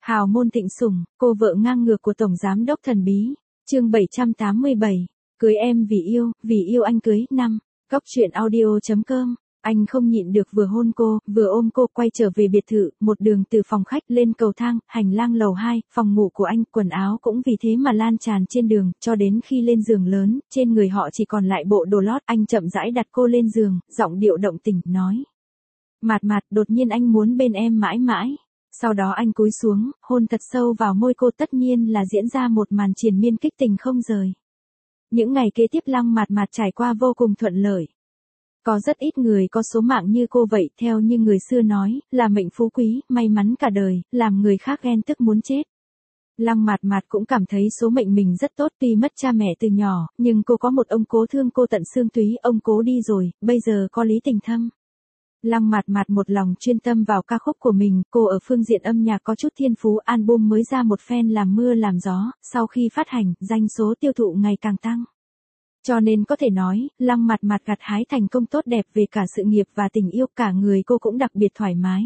Hào môn thịnh sủng, cô vợ ngang ngược của Tổng Giám đốc thần bí. Chương 787. Cưới em vì yêu anh cưới. 5. Góc truyện audio.com. Anh không nhịn được vừa hôn cô, vừa ôm cô quay trở về biệt thự, một đường từ phòng khách lên cầu thang, hành lang lầu 2, phòng ngủ của anh, quần áo cũng vì thế mà lan tràn trên đường, cho đến khi lên giường lớn, trên người họ chỉ còn lại bộ đồ lót, anh chậm rãi đặt cô lên giường, giọng điệu động tình, nói. Mạt mạt, đột nhiên anh muốn bên em mãi mãi. Sau đó anh cúi xuống, hôn thật sâu vào môi cô, tất nhiên là diễn ra một màn triền miên kích tình không rời. Những ngày kế tiếp Lăng Mạt Mạt trải qua vô cùng thuận lợi. Có rất ít người có số mạng như cô vậy, theo như người xưa nói, là mệnh phú quý, may mắn cả đời, làm người khác ghen tức muốn chết. Lăng Mạt Mạt cũng cảm thấy số mệnh mình rất tốt, tuy mất cha mẹ từ nhỏ, nhưng cô có một ông cố thương cô tận xương tủy, ông cố đi rồi, bây giờ có Lý Tình Thâm. Lăng Mạt Mạt một lòng chuyên tâm vào ca khúc của mình, cô ở phương diện âm nhạc có chút thiên phú, album mới ra một phen làm mưa làm gió, sau khi phát hành, doanh số tiêu thụ ngày càng tăng. Cho nên có thể nói, Lăng Mạt Mạt gặt hái thành công tốt đẹp về cả sự nghiệp và tình yêu, cả người cô cũng đặc biệt thoải mái.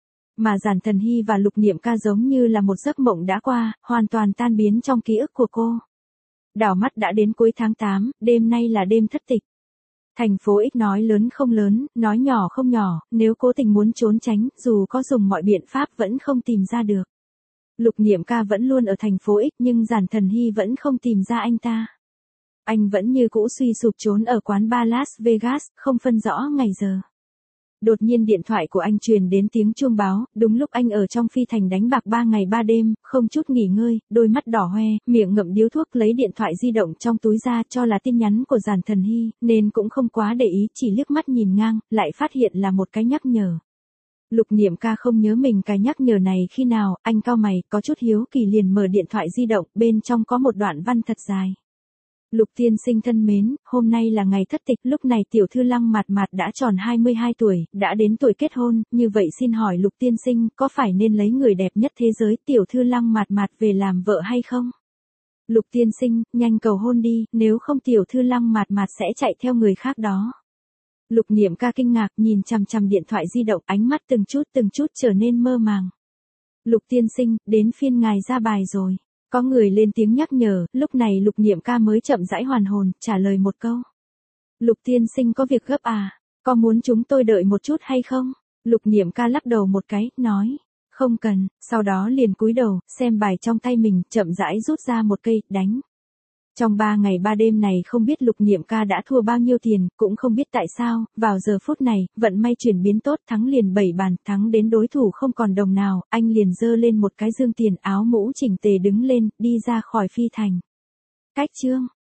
Mà Giản Thần Hy và Lục Niệm Ca giống như là một giấc mộng đã qua, hoàn toàn tan biến trong ký ức của cô. Đảo mắt đã đến cuối tháng 8, đêm nay là đêm thất tịch. Thành phố X nói lớn không lớn, nói nhỏ không nhỏ, nếu cố tình muốn trốn tránh, dù có dùng mọi biện pháp vẫn không tìm ra được. Lục Niệm Ca vẫn luôn ở thành phố X nhưng Giản Thần Hy vẫn không tìm ra anh ta. Anh vẫn như cũ suy sụp trốn ở quán bar Las Vegas, không phân rõ ngày giờ. Đột nhiên điện thoại của anh truyền đến tiếng chuông báo, đúng lúc anh ở trong phi thành đánh bạc 3 ngày 3 đêm, không chút nghỉ ngơi, đôi mắt đỏ hoe, miệng ngậm điếu thuốc, lấy điện thoại di động trong túi ra cho là tin nhắn của Giản Thần Hy, nên cũng không quá để ý, chỉ liếc mắt nhìn ngang, lại phát hiện là một cái nhắc nhở. Lục Niệm Ca không nhớ mình cái nhắc nhở này khi nào, anh cau mày, có chút hiếu kỳ liền mở điện thoại di động, bên trong có một đoạn văn thật dài. Lục tiên sinh thân mến, hôm nay là ngày thất tịch, lúc này tiểu thư Lăng Mạt Mạt đã tròn 22 tuổi, đã đến tuổi kết hôn, như vậy xin hỏi Lục tiên sinh có phải nên lấy người đẹp nhất thế giới tiểu thư Lăng Mạt Mạt về làm vợ hay không? Lục tiên sinh, nhanh cầu hôn đi, nếu không tiểu thư Lăng Mạt Mạt sẽ chạy theo người khác đó. Lục Niệm Ca kinh ngạc nhìn chằm chằm điện thoại di động, ánh mắt từng chút trở nên mơ màng. Lục tiên sinh, đến phiên ngài ra bài rồi. Có người lên tiếng nhắc nhở, lúc này Lục Niệm Ca mới chậm rãi hoàn hồn, trả lời một câu. Lục tiên sinh có việc gấp à? Có muốn chúng tôi đợi một chút hay không? Lục Niệm Ca lắc đầu một cái, nói. Không cần, sau đó liền cúi đầu, xem bài trong tay mình, chậm rãi rút ra một cây, đánh. Trong 3 ngày 3 đêm này không biết Lục Niệm Ca đã thua bao nhiêu tiền, cũng không biết tại sao, vào giờ phút này, vận may chuyển biến tốt, thắng liền 7 bàn, thắng đến đối thủ không còn đồng nào, anh liền giơ lên một cái dương tiền, áo mũ chỉnh tề đứng lên, đi ra khỏi phi thành. Cách chương.